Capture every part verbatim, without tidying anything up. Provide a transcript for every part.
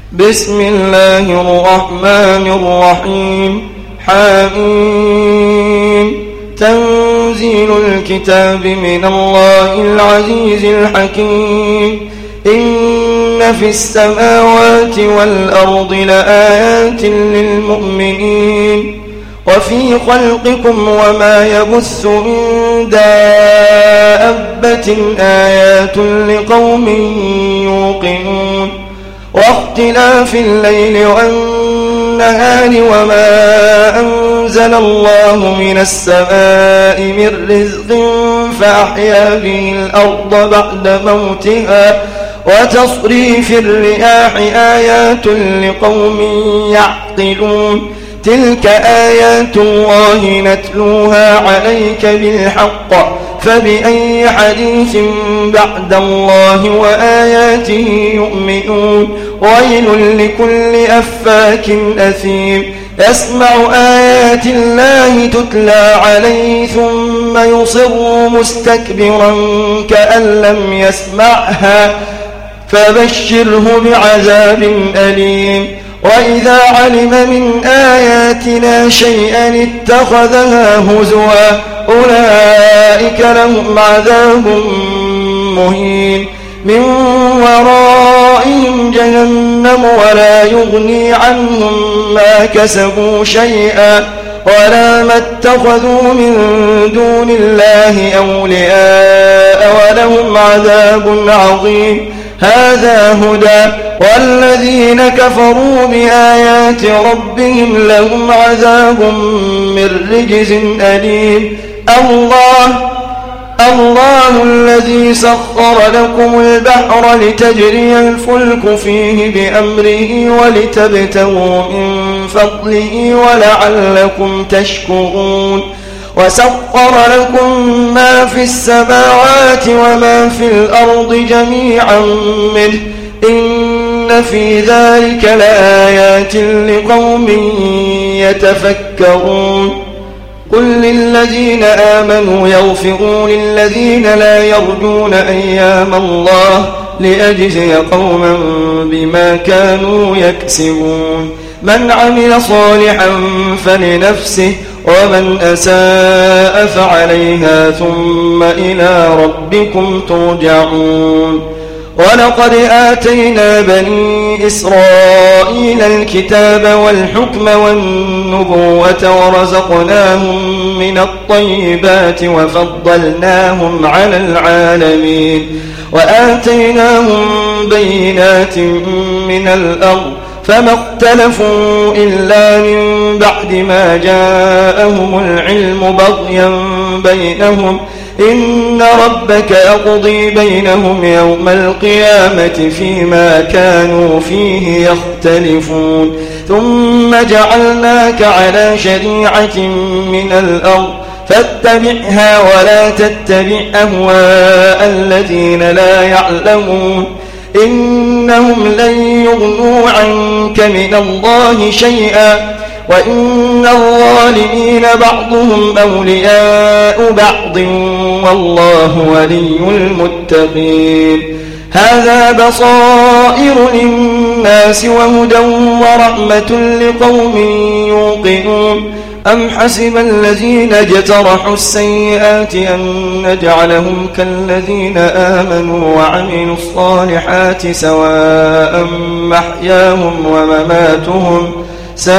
بسم الله الرحمن الرحيم. حميم. تنزيل الكتاب من الله العزيز الحكيم. إن في السماوات والأرض لآيات للمؤمنين وفي خلقكم وما يبث من دابة آيات لقوم يوقنون واختلاف الليل والنهار وما أنزل الله من السماء من رزق فأحيا به الأرض بعد موتها وتصريف الرياح آيات لقوم يعقلون تلك آيات الله نتلوها عليك بالحق فبأي حديث بعد الله وآياته يؤمنون ويل لكل أفاك أثيم يسمع آيات الله تتلى عليه ثم يصر مستكبرا كأن لم يسمعها فبشره بعذاب أليم وإذا علم من آياتنا شيئا اتخذها هزوا أولئك لهم عذاب مهين من ورائهم جهنم ولا يغني عنهم ما كسبوا شيئا ولا ما اتخذوا من دون الله أولياء ولهم عذاب عظيم هذا هدى والذين كفروا بآيات ربهم لهم عذاب من رجز أليم الله الله الذي سخر لكم البحر لتجري الفلك فيه بأمره ولتبتغوا من فضله ولعلكم تشكرون وسخر لكم ما في السماوات وما في الأرض جميعا منه إن في ذلك لآيات لقوم يتفكرون قل للذين آمنوا يغفروا للذين لا يرجون أيام الله لأجزي قوما بما كانوا يكسبون من عمل صالحا فلنفسه ومن أساء فعليها ثم إلى ربكم ترجعون ولقد آتينا بني إسرائيل الكتاب والحكم والنبوة ورزقناهم من الطيبات وفضلناهم على العالمين وآتيناهم بينات من الأرض فما اختلفوا إلا من بعد ما جاءهم العلم بغيا بينهم إن ربك يقضي بينهم يوم القيامة فيما كانوا فيه يختلفون ثم جعلناك على شريعة من الأرض فاتبعها ولا تتبع أهواء الذين لا يعلمون إنهم لن يغنوا عنك من الله شيئا وإن الظالمين بعضهم أولياء بعض والله ولي المتقين هذا بصائر للناس وهدى ورحمة لقوم يوقنون أم حسب الذين اجترحوا السيئات أن نجعلهم كالذين آمنوا وعملوا الصالحات سواء محياهم ومماتهم ساء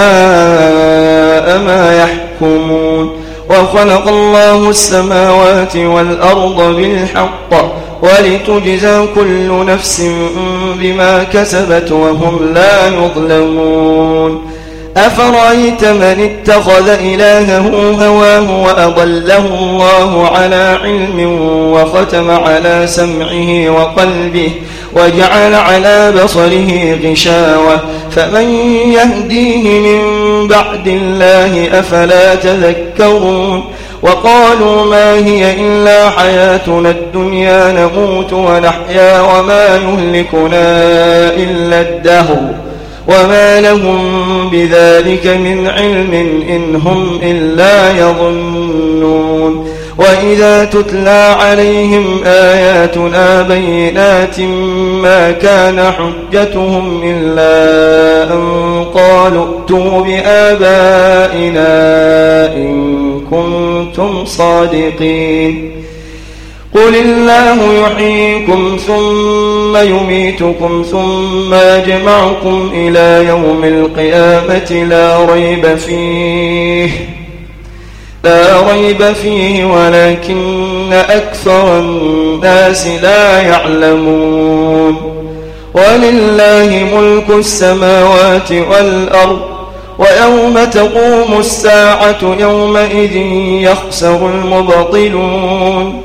ما يحكمون وخلق الله السماوات والأرض بالحق ولتجزى كل نفس بما كسبت وهم لا يظلمون أفرأيت من اتخذ إلهه هواه وأضله الله على علم وختم على سمعه وقلبه وجعل على بصره غشاوة فمن يهديه من بعد الله أفلا تذكرون وقالوا ما هي إلا حياتنا الدنيا نموت ونحيا وما يهلكنا إلا الدهر وما لهم بذلك من علم إن هم إلا يظنون وإذا تتلى عليهم آياتنا بينات ما كان حجتهم إلا أن قالوا ائتوا بآبائنا إن كنتم صادقين قل الله يحييكم ثم يميتكم ثم يجمعكم إلى يوم القيامة لا ريب فيه لا ريب فيه ولكن أكثر الناس لا يعلمون ولله ملك السماوات والأرض ويوم تقوم الساعة يومئذ يخسر المبطلون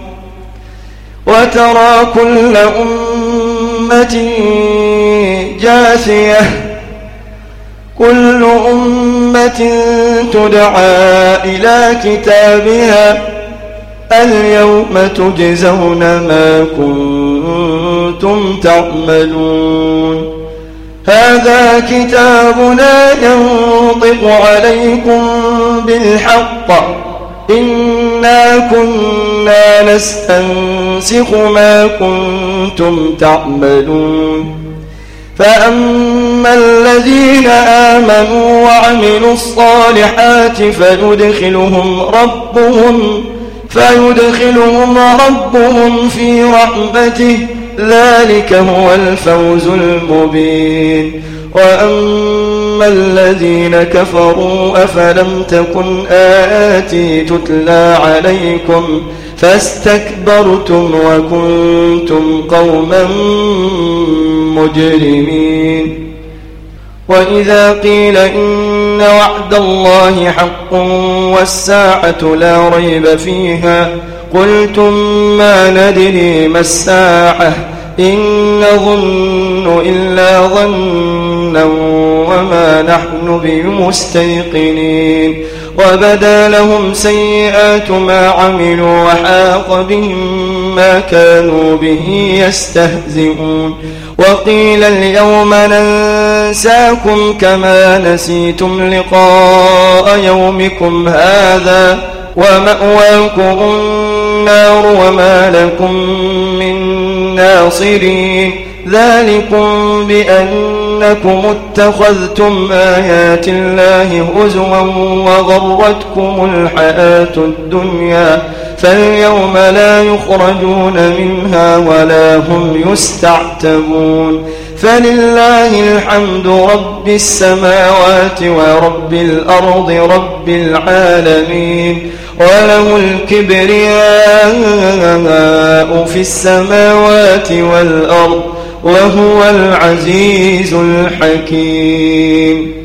وترى كل أمة جاثية كل أمة تدعى إلى كتابها اليوم تجزون ما كنتم تعملون هذا كتابنا ينطق عليكم بالحق إنا كنا نستنسخ ما كنتم تعملون فأما الذين آمنوا وعملوا الصالحات فيدخلهم ربهم فيدخلهم ربهم في رحمته ذلك هو الفوز المبين وأما الذين كفروا أفلم تكن آياتي تتلى عليكم فاستكبرتم وكنتم قوما مجرمين وإذا قيل إن وعد الله حق والساعة لا ريب فيها قلتم ما ندري ما الساعة إن نظن إلا ظنا وما نحن بمستيقنين وبدا لهم سيئات ما عملوا وحاق بهم ما كانوا به يستهزئون وقيل اليوم ننساكم كما نسيتم لقاء يومكم هذا ومأواكم النار وما لكم من ناصرين ذلكم بأنكم اتخذتم آيات الله هزوا وغرتكم الحياة الدنيا فاليوم لا يخرجون منها ولا هم يستعتبون فلله الحمد رب السماوات ورب الأرض رب العالمين وله الكبرياء في السماوات والأرض وهو العزيز الحكيم